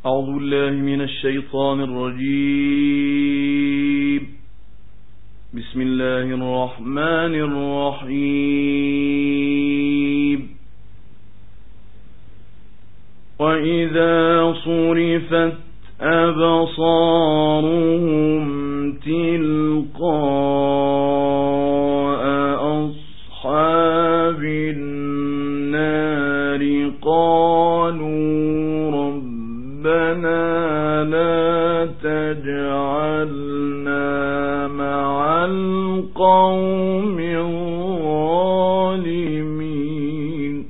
أعوذ بالله من الشيطان الرجيم. بسم الله الرحمن الرحيم. وإذا صرفت أبصارهم تلقاء أصحاب النار قالوا ربنا لا تجعلنا مع القوم الظالمين.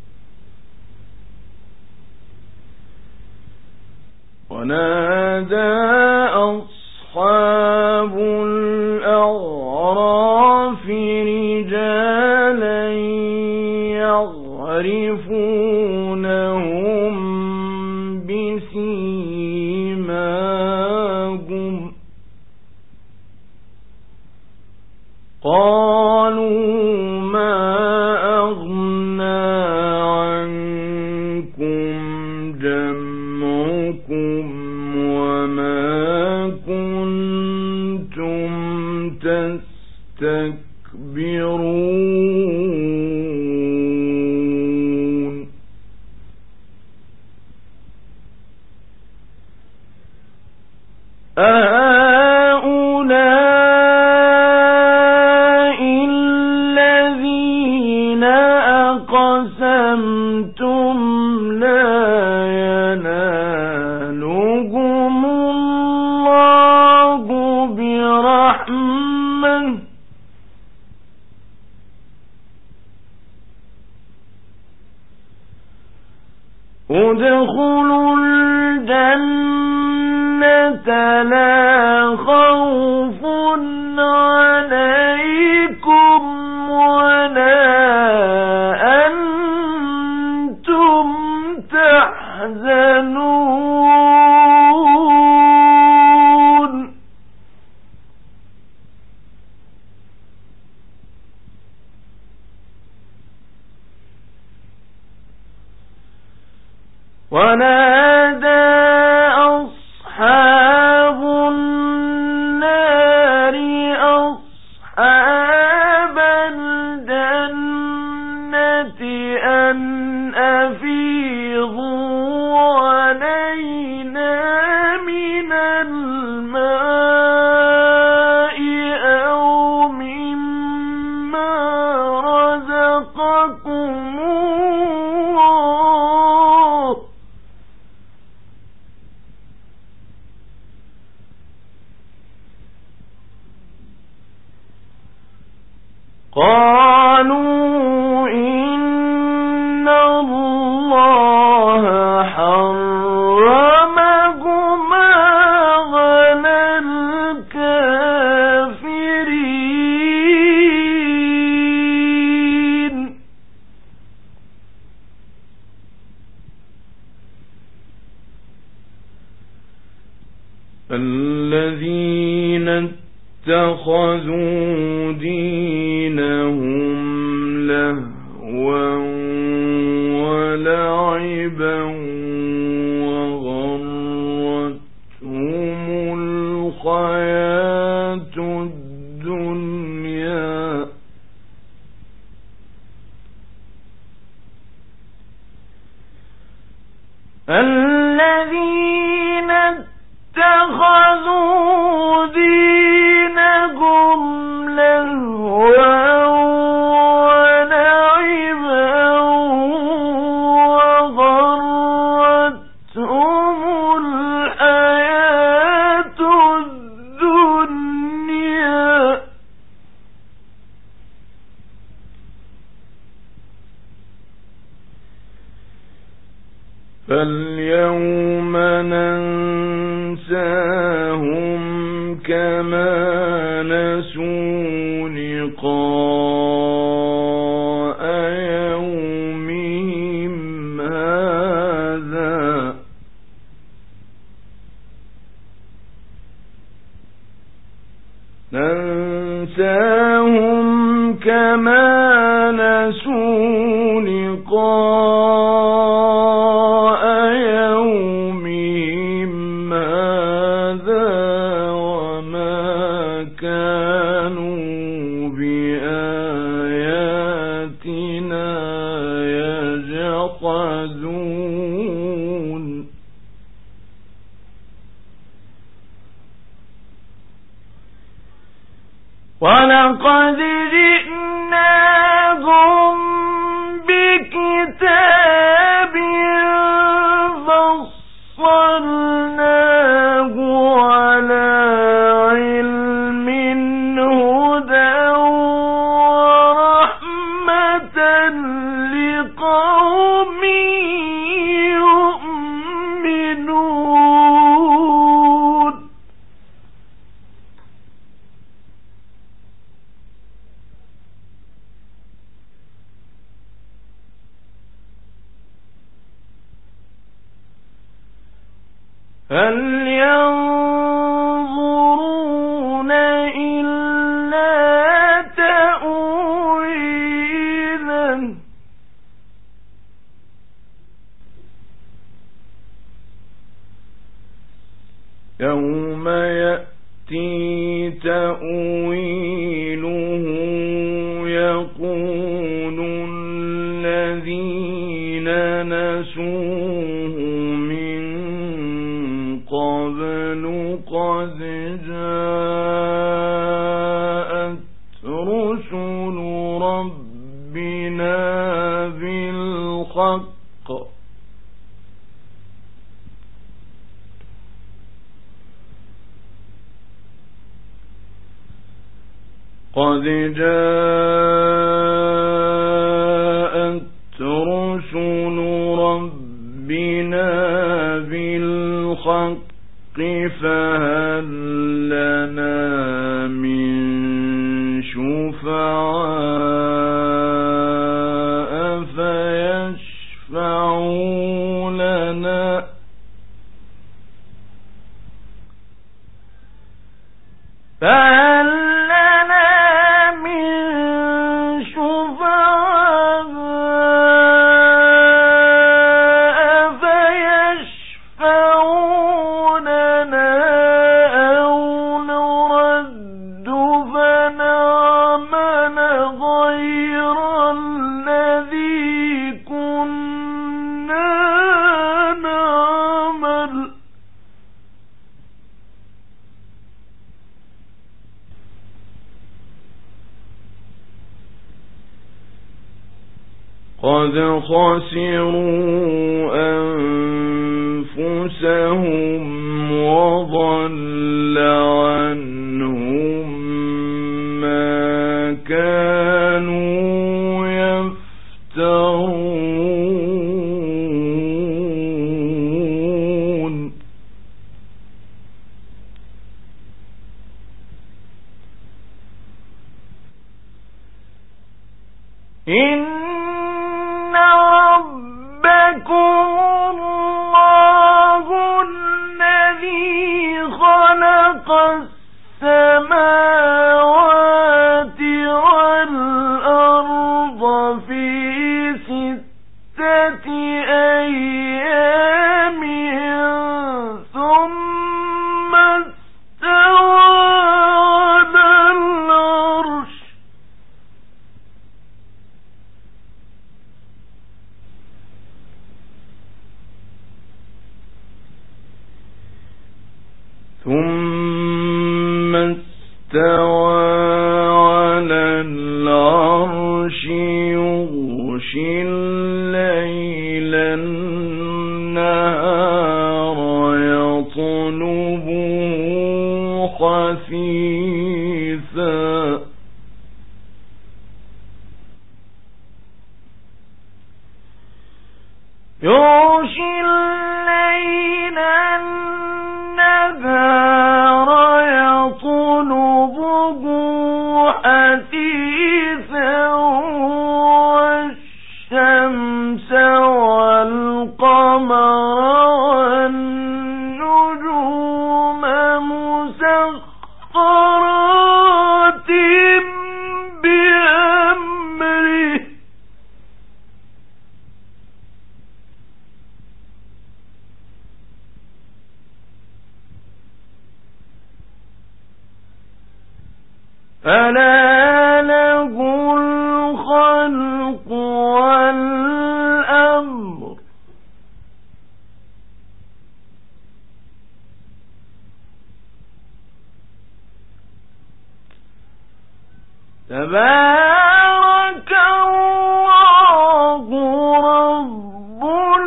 ونادى أصحاب الأعراف رجالا يعرفونهم بسيماهم قالوا ما أغنى عنكم جمعكم وما كنتم تستكبرون. أهؤلاء الذين أقسمتم لا ينالهم الله برحمة ادخلوا الجنة لا خوف عليكم ولا أنتم تحزنون. ونادى أصحاب النار أصحاب الجنة أن أفيضوا علينا من الماء أو مما رزقكم الله. قالوا إن الله حرمهما على الكافرين. الذين اتخذوا دينهم لهوا ولعبا وغرتهم الحياة الدنيا الذين اتخذوا دينهم لهوا ولعبا وغرتهم الحياة الدنيا فاليوم ننساهم كما نسوا لقاء يومهم هذا ننساهم كما نسوا لقاء يومهم ولقد جئناهم بكتاب فصلناه على علم هدى ورحمة لقوم يؤمنون. هل ينظرون إلا تأويله يوم يأتي تأويله يقول الذين نسوه قبل قد جاءت رسل ربنا بالحق قد جاءت رسل ربنا بالحق فهل لنا من شفعاء فيشفعوا لنا فهل لنا من شفعاء فيشفعوا لنا أو نرد فنعمل غير الذي كنا نعمل قد خسروا أنفسهم وضل عنهم ما كانوا يفترون إن ربكم الله الذي خلق السماوات والأرض في 6 أيام ثم استوى على العرش يغشي الليل النهار يطلبه حثيثا يغشي الليل النهار يطلبه حثيثا والشمس والقمر والنجوم مسخرات بأمره ألا له الخلق والأمر تبارك الله رب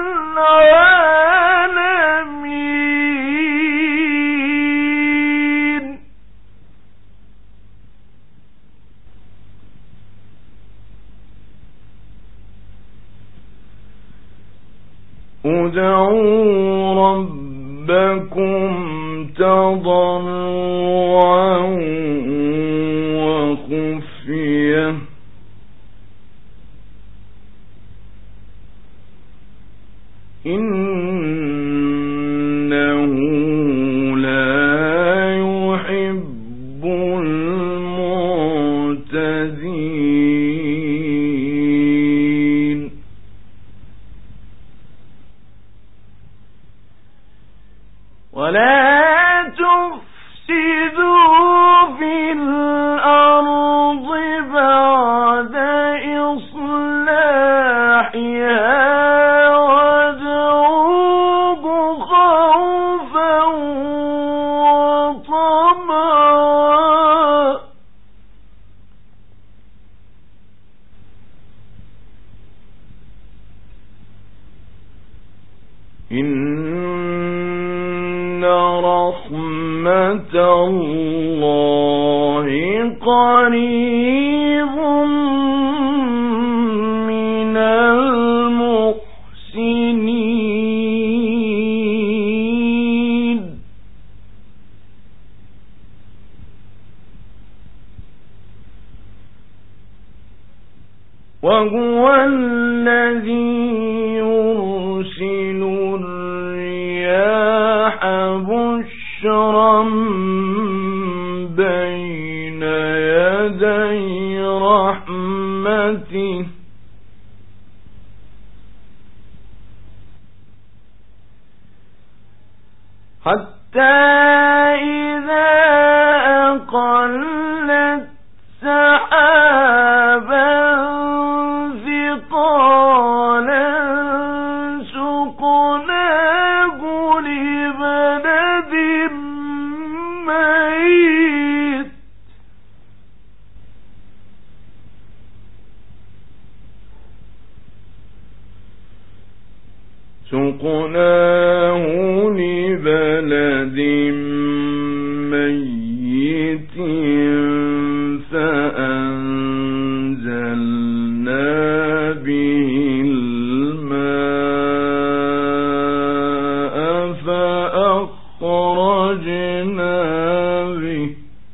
العالمين. ادعوا ربكم تضرعا وخفية إنه لا يحب المعتدين. ولا تفسدوا في الأرض بعد إصلاحها وادعوه خوفا وطمعا إن رحمة الله قريب من المحسنين. وهو الذي يرسل الرياح بشرا بين يدي رحمته حتى إذا أقلت سحابا ثقالا سقناه لبلد ميت فأنزلنا به الماء فأخرجنا به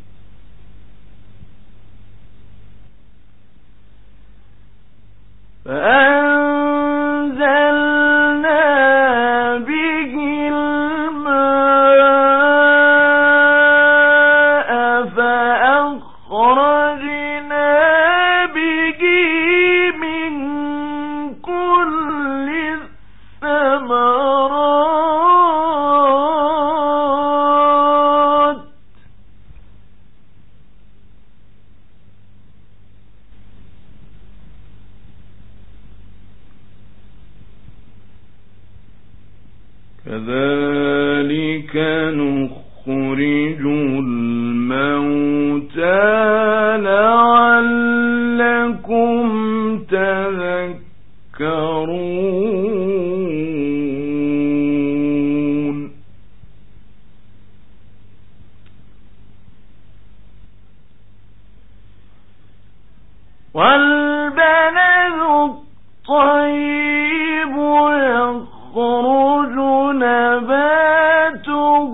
كذلك نخرج الموتى لعلكم تذكرون. والبلد الطيب يخرج نباته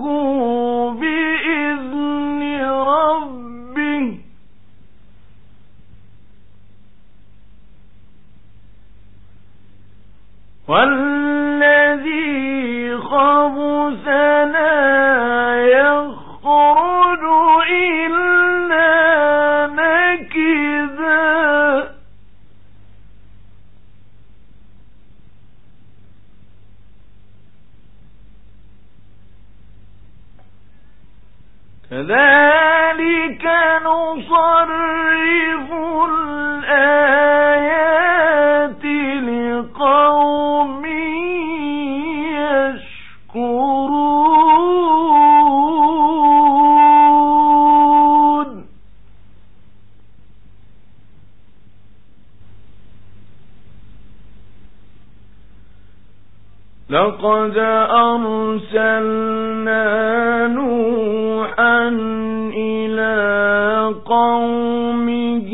بإذن ربه والذي خبث لا يخرج إلا نكدا. كذلك نصرف الآيات لقوم يشكرون. ولقد أرسلنا نوحا إلى قومه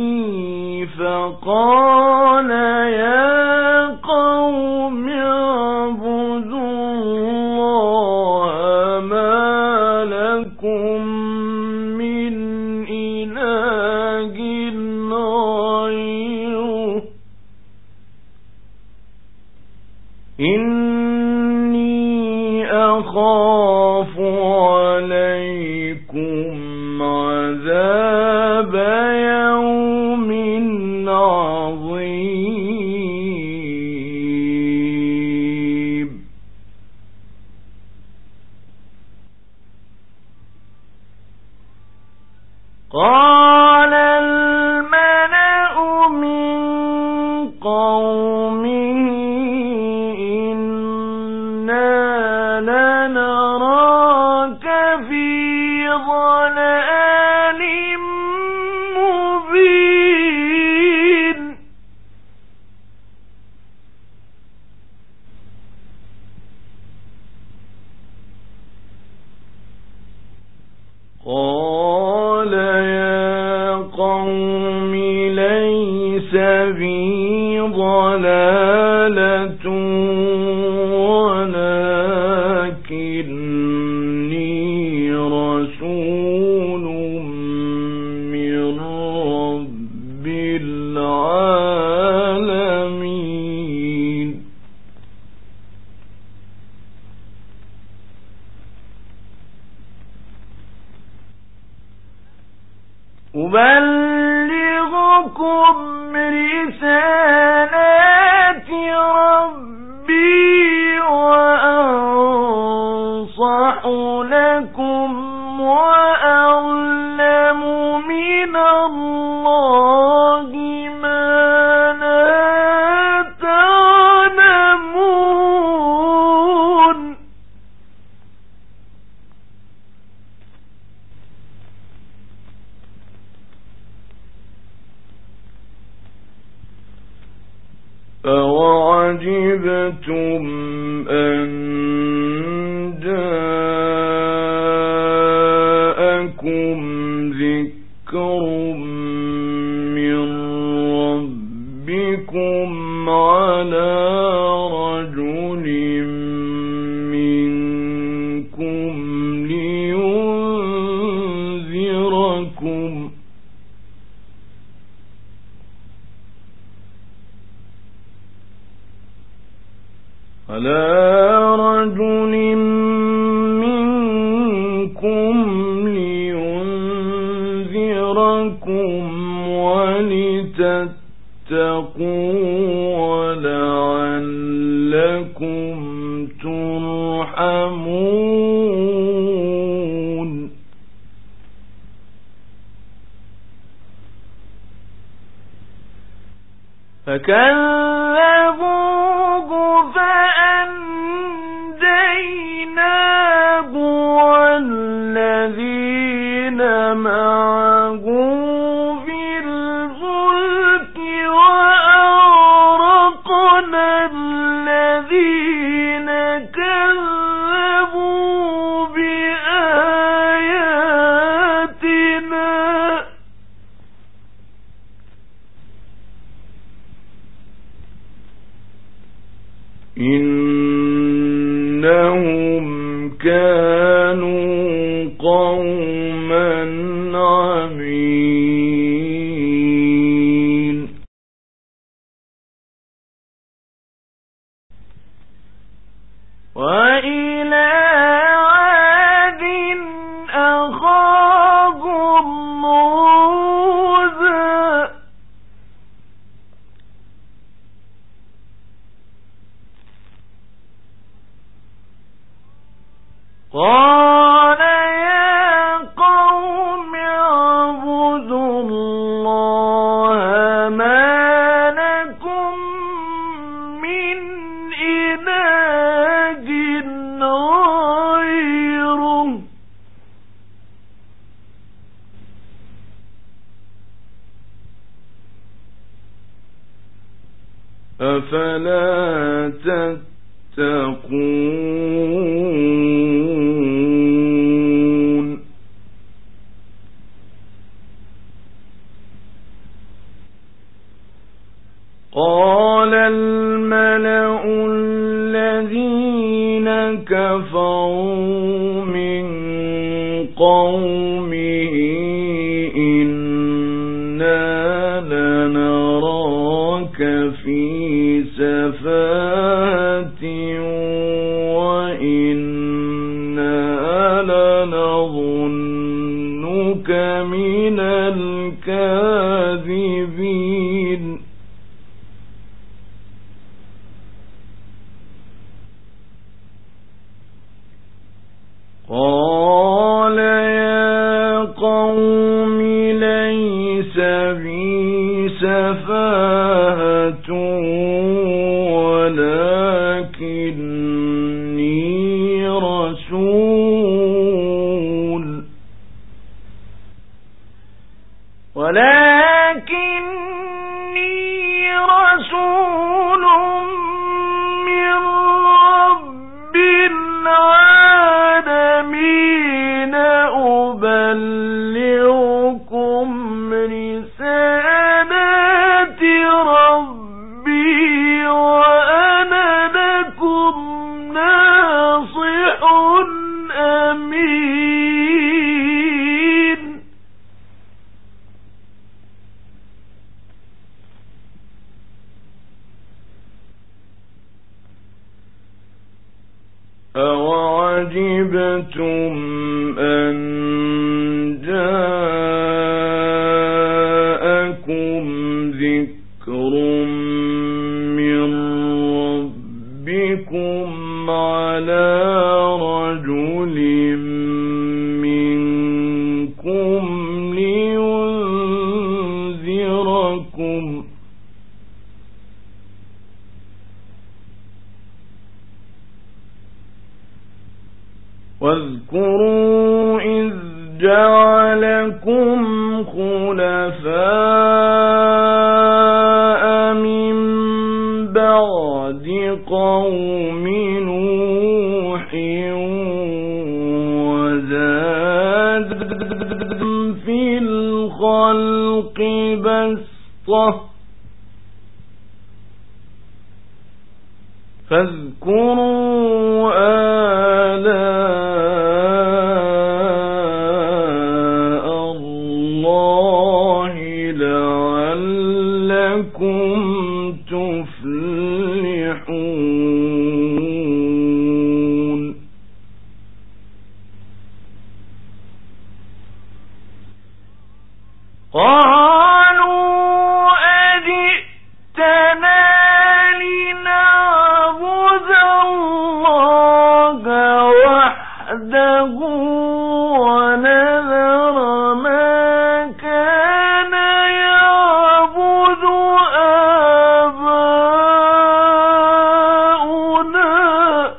فقال يا قوم اعبدوا الله ما لكم من إله غيره إني أخاف عليكم عذاب يوم عظيم قال الملأ من قومه إنا لنراك في ضلال مبين قال يا قوم ليس بي ضلالة ولكني رسول من رب العالمين أبلغكم رسالات ربي وأنصح لكم وأعلم من الله ما لا تعلمون أَوَعَجِبْتُمْ أَنْ جَاءَكُمْ ذِكْرٌ مِّن رَّبِّكُمْ عَلَى رَجُلٍ مِّنكُمْ لِيُنذِرَكُمْ ولتتقوا ولعلكم ترحمون فكذبوه فأنجيناه والذين معه في الفلك وأغرقنا الذين كذبوا بآياتنا إنهم كانوا قوما عمين وإلى عاد أخاهم هودا قال يا قوم اعبدوا الله ما لكم من إله غيره أفلا تتقون يتقون قال الملأ الذين كفروا من قومه إنا لنراك في سفاهة وإنا لنظنك من الكاذبين قال يا قوم ليس بي سفاهة ولكني رسول من رب العالمين أبلغكم رسالات ربي وأنا لكم ناصح أمين أَوَعَجِبْتُمْ أَنْ جَاءَكُمْ ذِكْرٌ مِّن رَّبِّكُمْ عَلَى رَجُلٍ مِّنكُمْ لِيُنذِرَكُمْ واذكروا إذ جعلكم خلفاء من بعد قوم نوح وزادكم في الخلق بسطة فاذكروا آلاء الله لعلكم تفلحون قالوا أجئتنا لنعبد الله وحده ونذر ما كان يعبد آباؤنا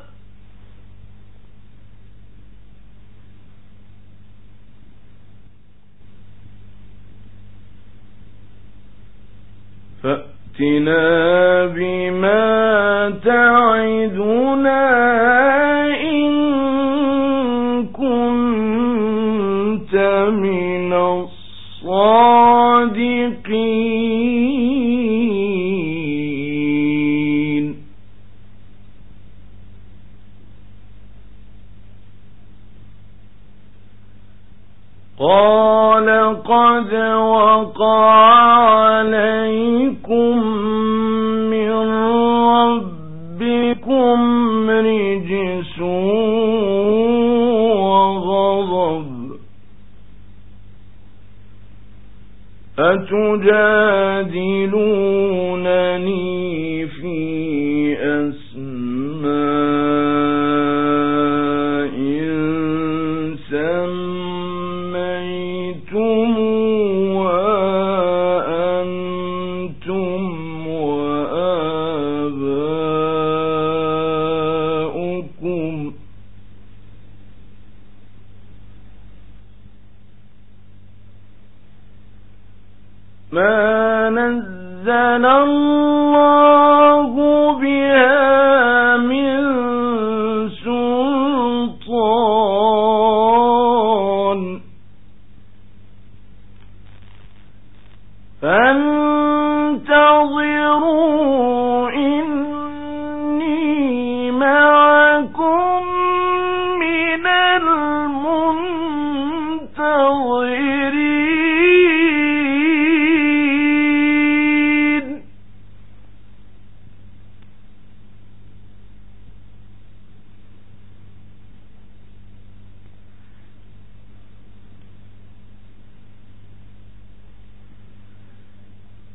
فأتنا بما تعدنا إن كنت من الصادقين قال قد وقع عليكم من ربكم رجس وغضب أتجادلونني في أسماء سميتموها أنتم وآباؤكم ما نزل الله بها من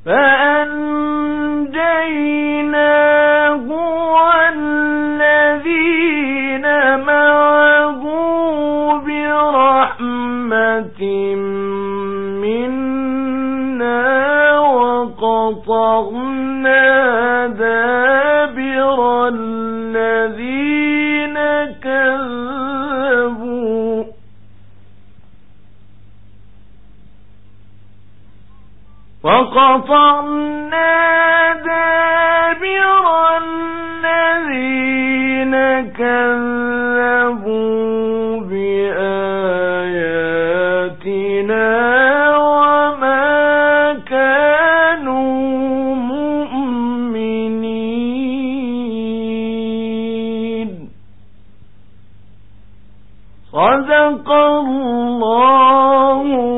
فأنجيناه والذين معه برحمة منا وقطعنا دابر الذين كذبوا بآياتنا وما كانوا مؤمنين. صدق الله